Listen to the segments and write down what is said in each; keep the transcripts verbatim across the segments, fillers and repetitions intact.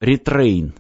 Ретрейн.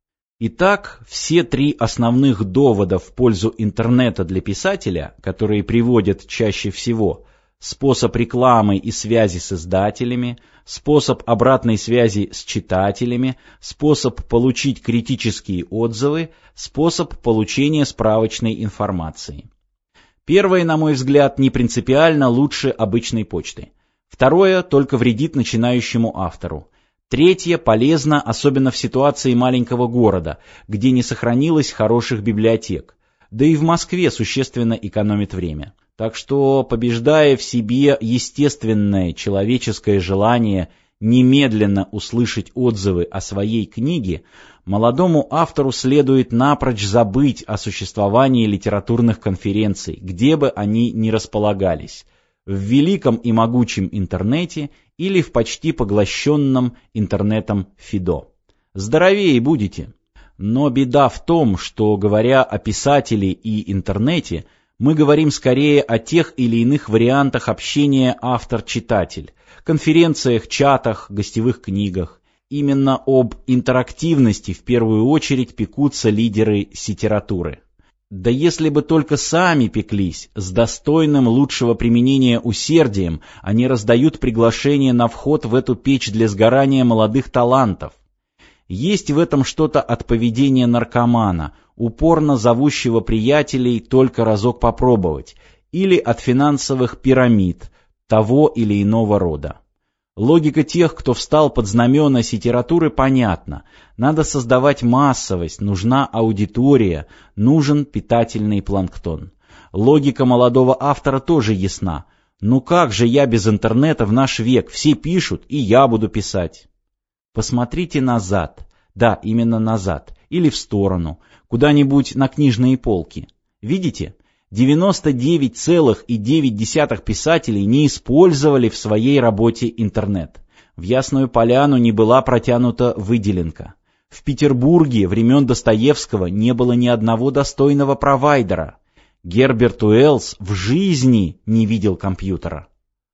Итак, все три основных довода в пользу интернета для писателя, которые приводят чаще всего: способ рекламы и связи с издателями, способ обратной связи с читателями, способ получить критические отзывы, способ получения справочной информации. Первое, на мой взгляд, не принципиально лучше обычной почты. Второе только вредит начинающему автору. Третье полезно, особенно в ситуации маленького города, где не сохранилось хороших библиотек. Да и в Москве существенно экономит время. Так что, побеждая в себе естественное человеческое желание немедленно услышать отзывы о своей книге, молодому автору следует напрочь забыть о существовании литературных конференций, где бы они ни располагались, в великом и могучем интернете или в почти поглощенном интернетом Фидо. Здоровее будете. Но беда в том, что, говоря о писателе и интернете, мы говорим скорее о тех или иных вариантах общения автор-читатель, конференциях, чатах, гостевых книгах. Именно об интерактивности в первую очередь пекутся лидеры сетературы. Да если бы только сами пеклись, с достойным лучшего применения усердием, они раздают приглашение на вход в эту печь для сгорания молодых талантов. Есть в этом что-то от поведения наркомана, упорно зовущего приятелей только разок попробовать, или от финансовых пирамид того или иного рода. Логика тех, кто встал под знамена сетературы, понятна. Надо создавать массовость, нужна аудитория, нужен питательный планктон. Логика молодого автора тоже ясна. Ну как же я без интернета в наш век? Все пишут, и я буду писать. Посмотрите назад. Да, именно назад. Или в сторону. Куда-нибудь на книжные полки. Видите? девяносто девять целых девять десятых писателей не использовали в своей работе интернет. В Ясную Поляну не была протянута выделенка. В Петербурге времен Достоевского не было ни одного достойного провайдера. Герберт Уэллс в жизни не видел компьютера.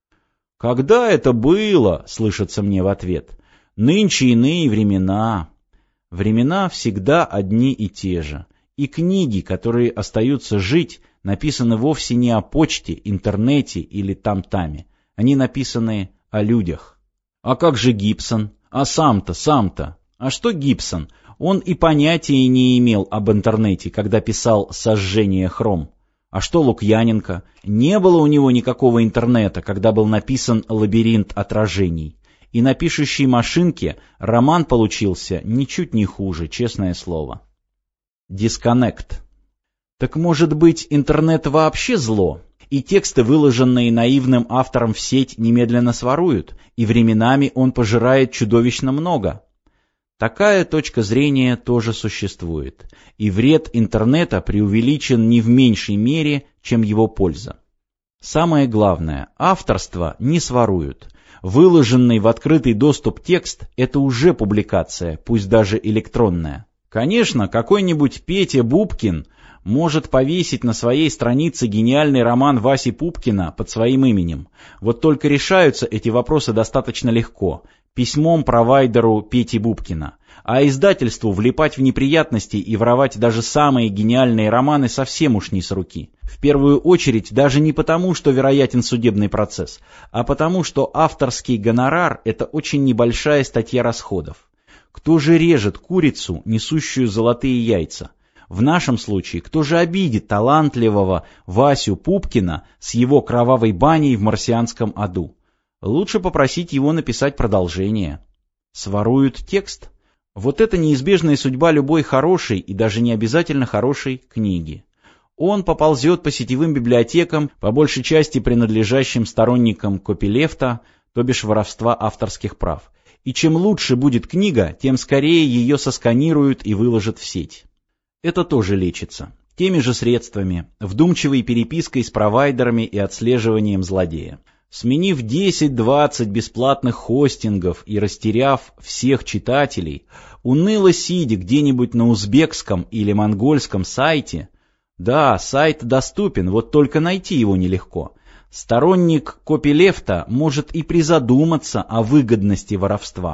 «Когда это было?» — слышится мне в ответ. «Нынче иные времена». Времена всегда одни и те же. И книги, которые остаются жить, написаны вовсе не о почте, интернете или там-таме. Они написаны о людях. А как же Гибсон? А сам-то, сам-то? А что Гибсон? Он и понятия не имел об интернете, когда писал «Сожжение хром». А что Лукьяненко? Не было у него никакого интернета, когда был написан «Лабиринт отражений». И на пишущей машинке роман получился ничуть не хуже, честное слово. Дисконнект. Так может быть, интернет вообще зло? И тексты, выложенные наивным автором в сеть, немедленно своруют, и временами он пожирает чудовищно много? Такая точка зрения тоже существует, и вред интернета преувеличен не в меньшей мере, чем его польза. Самое главное, авторство не своруют. Выложенный в открытый доступ текст – это уже публикация, пусть даже электронная. Конечно, какой-нибудь Петя Бубкин может повесить на своей странице гениальный роман Васи Пупкина под своим именем. Вот только решаются эти вопросы достаточно легко, письмом провайдеру Пети Бубкина. А издательству влипать в неприятности и воровать даже самые гениальные романы совсем уж не с руки. В первую очередь даже не потому, что вероятен судебный процесс, а потому, что авторский гонорар – это очень небольшая статья расходов. Кто же режет курицу, несущую золотые яйца? В нашем случае, кто же обидит талантливого Васю Пупкина с его кровавой баней в марсианском аду? Лучше попросить его написать продолжение. Своруют текст? Вот это неизбежная судьба любой хорошей и даже не обязательно хорошей книги. Он поползет по сетевым библиотекам, по большей части принадлежащим сторонникам копилефта, то бишь воровства авторских прав. И чем лучше будет книга, тем скорее ее сосканируют и выложат в сеть. Это тоже лечится. Теми же средствами, вдумчивой перепиской с провайдерами и отслеживанием злодея. Сменив десять-двадцать бесплатных хостингов и растеряв всех читателей, уныло сидя где-нибудь на узбекском или монгольском сайте, да, сайт доступен, вот только найти его нелегко, сторонник копилефта может и призадуматься о выгодности воровства.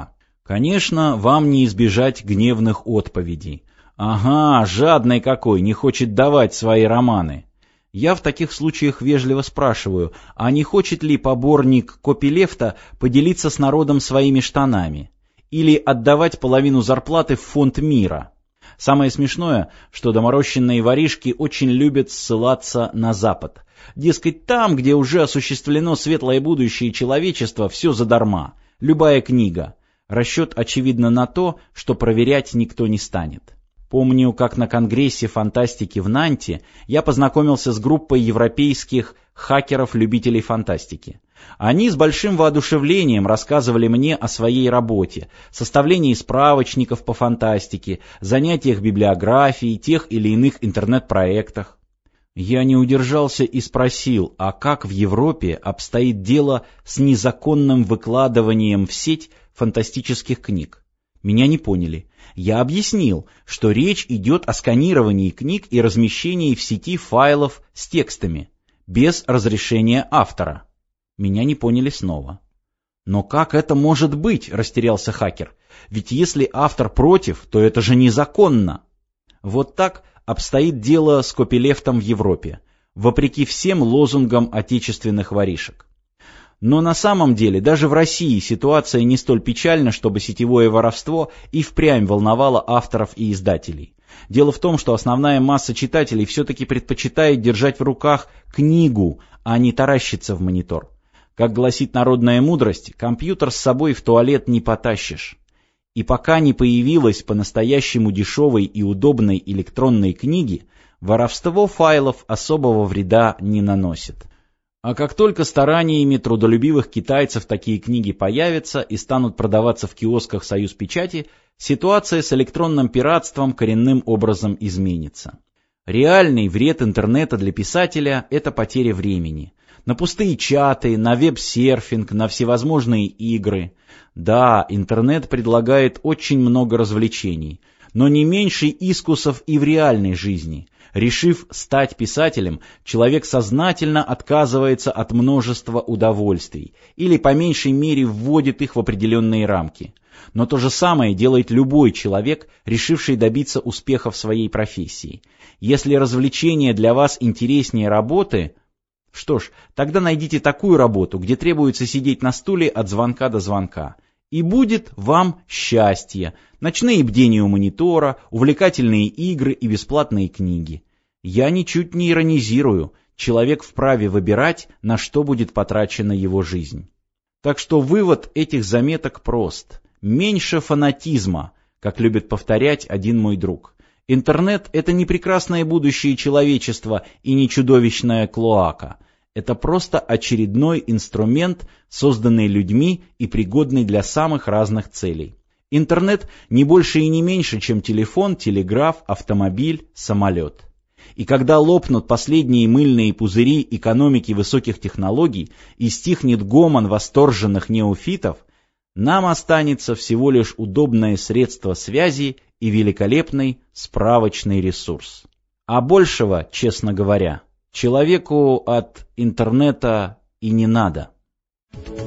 Конечно, вам не избежать гневных отповедей. Ага, жадный какой, не хочет давать свои романы. Я в таких случаях вежливо спрашиваю, а не хочет ли поборник копилефта поделиться с народом своими штанами? Или отдавать половину зарплаты в фонд мира? Самое смешное, что доморощенные воришки очень любят ссылаться на Запад. Дескать, там, где уже осуществлено светлое будущее человечества, все задарма. Любая книга. Расчет, очевидно, на то, что проверять никто не станет. Помню, как на Конгрессе фантастики в Нанте я познакомился с группой европейских хакеров-любителей фантастики. Они с большим воодушевлением рассказывали мне о своей работе, составлении справочников по фантастике, занятиях библиографией, тех или иных интернет-проектах. Я не удержался и спросил, а как в Европе обстоит дело с незаконным выкладыванием в сеть фантастических книг? Меня не поняли. Я объяснил, что речь идет о сканировании книг и размещении в сети файлов с текстами, без разрешения автора. Меня не поняли снова. «Но как это может быть?» – растерялся хакер. «Ведь если автор против, то это же незаконно». Вот так обстоит дело с копилефтом в Европе, вопреки всем лозунгам отечественных воришек. Но на самом деле даже в России ситуация не столь печальна, чтобы сетевое воровство и впрямь волновало авторов и издателей. Дело в том, что основная масса читателей все-таки предпочитает держать в руках книгу, а не таращиться в монитор. Как гласит народная мудрость, компьютер с собой в туалет не потащишь. И пока не появилась по-настоящему дешевой и удобной электронной книги, воровство файлов особого вреда не наносит. А как только стараниями трудолюбивых китайцев такие книги появятся и станут продаваться в киосках «Союзпечати», ситуация с электронным пиратством коренным образом изменится. Реальный вред интернета для писателя – это потеря времени. На пустые чаты, на веб-серфинг, на всевозможные игры. Да, интернет предлагает очень много развлечений, но не меньше искусов и в реальной жизни. Решив стать писателем, человек сознательно отказывается от множества удовольствий или по меньшей мере вводит их в определенные рамки. Но то же самое делает любой человек, решивший добиться успеха в своей профессии. Если развлечение для вас интереснее работы, что ж, тогда найдите такую работу, где требуется сидеть на стуле от звонка до звонка. И будет вам счастье, ночные бдения у монитора, увлекательные игры и бесплатные книги. Я ничуть не иронизирую, человек вправе выбирать, на что будет потрачена его жизнь. Так что вывод этих заметок прост. Меньше фанатизма, как любит повторять один мой друг. Интернет – это не прекрасное будущее человечества и не чудовищная клоака. Это просто очередной инструмент, созданный людьми и пригодный для самых разных целей. Интернет не больше и не меньше, чем телефон, телеграф, автомобиль, самолет. И когда лопнут последние мыльные пузыри экономики высоких технологий и стихнет гомон восторженных неофитов, нам останется всего лишь удобное средство связи и великолепный справочный ресурс. А большего, честно говоря, человеку от интернета и не надо.